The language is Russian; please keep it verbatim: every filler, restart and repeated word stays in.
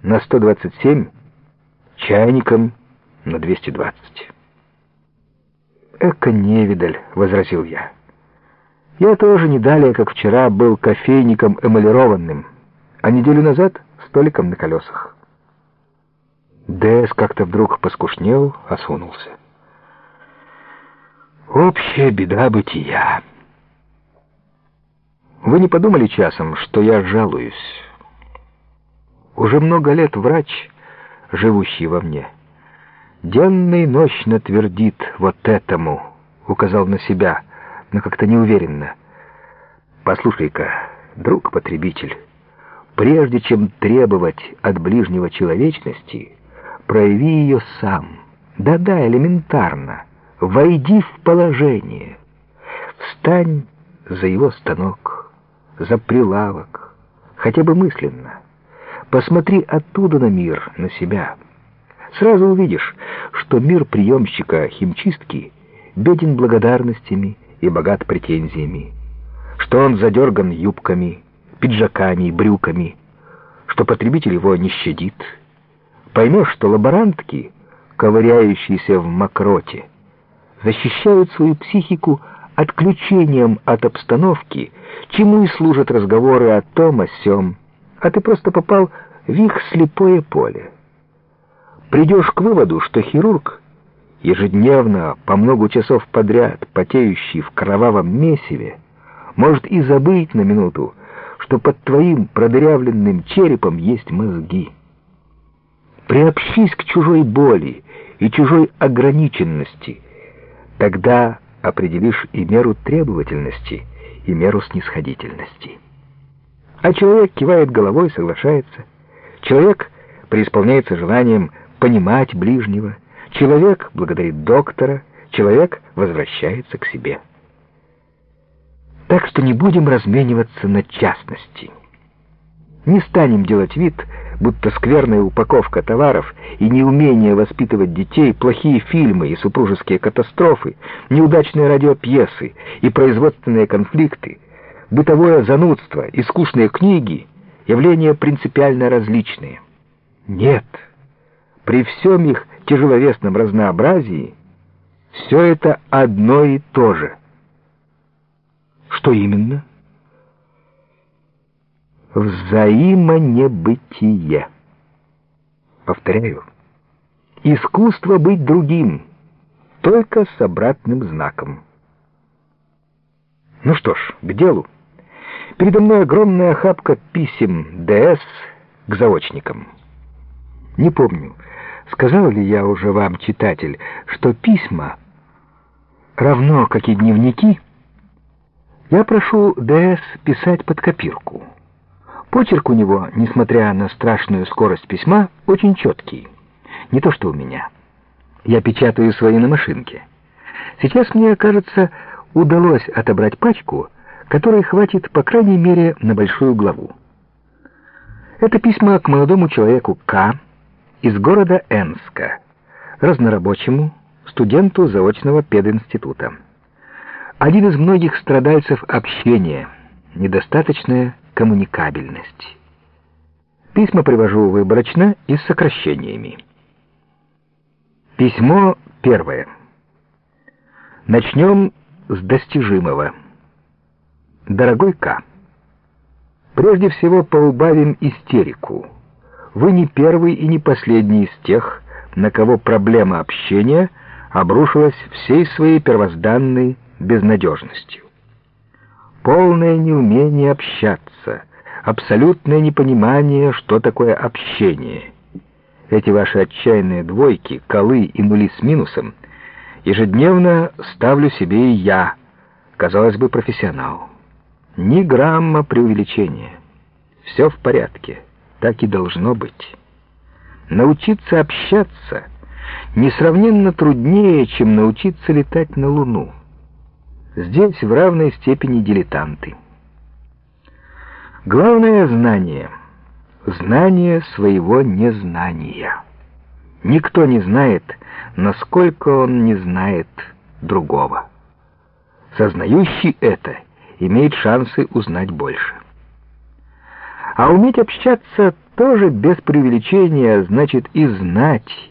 на сто двадцать семь, чайником на двести двадцать. «Эка невидаль», — возразил я. «Я тоже не далее, как вчера, был кофейником эмалированным, а неделю назад — столиком на колесах». ДС как-то вдруг поскушнел, осунулся. «Общая беда бытия. Вы не подумали часом, что я жалуюсь? Уже много лет врач, живущий во мне, денно и ночно твердит вот этому», — указал на себя, но как-то неуверенно. «Послушай-ка, друг-потребитель, прежде чем требовать от ближнего человечности, прояви ее сам. Да-да, элементарно. Войди в положение. Встань за его станок, за прилавок, хотя бы мысленно. Посмотри оттуда на мир, на себя. Сразу увидишь, что мир приемщика химчистки беден благодарностями и богат претензиями, что он задерган юбками, пиджаками и брюками, что потребитель его не щадит. Поймешь, что лаборантки, ковыряющиеся в мокроте, защищают свою психику отключением от обстановки, чему и служат разговоры о том, о сём, а ты просто попал в их слепое поле. Придешь к выводу, что хирург, ежедневно, по много часов подряд, потеющий в кровавом месиве, может и забыть на минуту, что под твоим продырявленным черепом есть мозги. Приобщись к чужой боли и чужой ограниченности, тогда определишь и меру требовательности, и меру снисходительности. А человек кивает головой, соглашается. Человек преисполняется желанием понимать ближнего. Человек благодарит доктора. Человек возвращается к себе. Так что не будем размениваться на частности. Не станем делать вид, будто скверная упаковка товаров и неумение воспитывать детей, плохие фильмы и супружеские катастрофы, неудачные радиопьесы и производственные конфликты, бытовое занудство и скучные книги — явления принципиально различные. Нет, при всем их тяжеловесном разнообразии все это одно и то же. Что именно? Взаимонебытие. Повторяю, искусство быть другим, только с обратным знаком. Ну что ж, к делу. Передо мной огромная охапка писем ДС к заочникам. Не помню, сказал ли я уже вам, читатель, что письма, равно как и дневники, я прошу ДС писать под копирку. Почерк у него, несмотря на страшную скорость письма, очень четкий. Не то что у меня. Я печатаю свои на машинке. Сейчас, мне кажется, удалось отобрать пачку, которой хватит, по крайней мере, на большую главу. Это письма к молодому человеку К. из города Энска, разнорабочему, студенту заочного пединститута. Один из многих страдальцев общения, недостаточная коммуникабельность. Письма привожу выборочно и с сокращениями. Письмо первое. Начнем с достижимого. Дорогой К. Прежде всего поубавим истерику. Вы не первый и не последний из тех, на кого проблема общения обрушилась всей своей первозданной безнадежностью. Полное неумение общаться, абсолютное непонимание, что такое общение. Эти ваши отчаянные двойки, колы и нули с минусом ежедневно ставлю себе и я, казалось бы, профессионал. Ни грамма преувеличения. Все в порядке, так и должно быть. Научиться общаться несравненно труднее, чем научиться летать на Луну. Здесь в равной степени дилетанты. Главное — знание. Знание своего незнания. Никто не знает, насколько он не знает другого. Сознающий это имеет шансы узнать больше. А уметь общаться тоже без преувеличения значит и знать,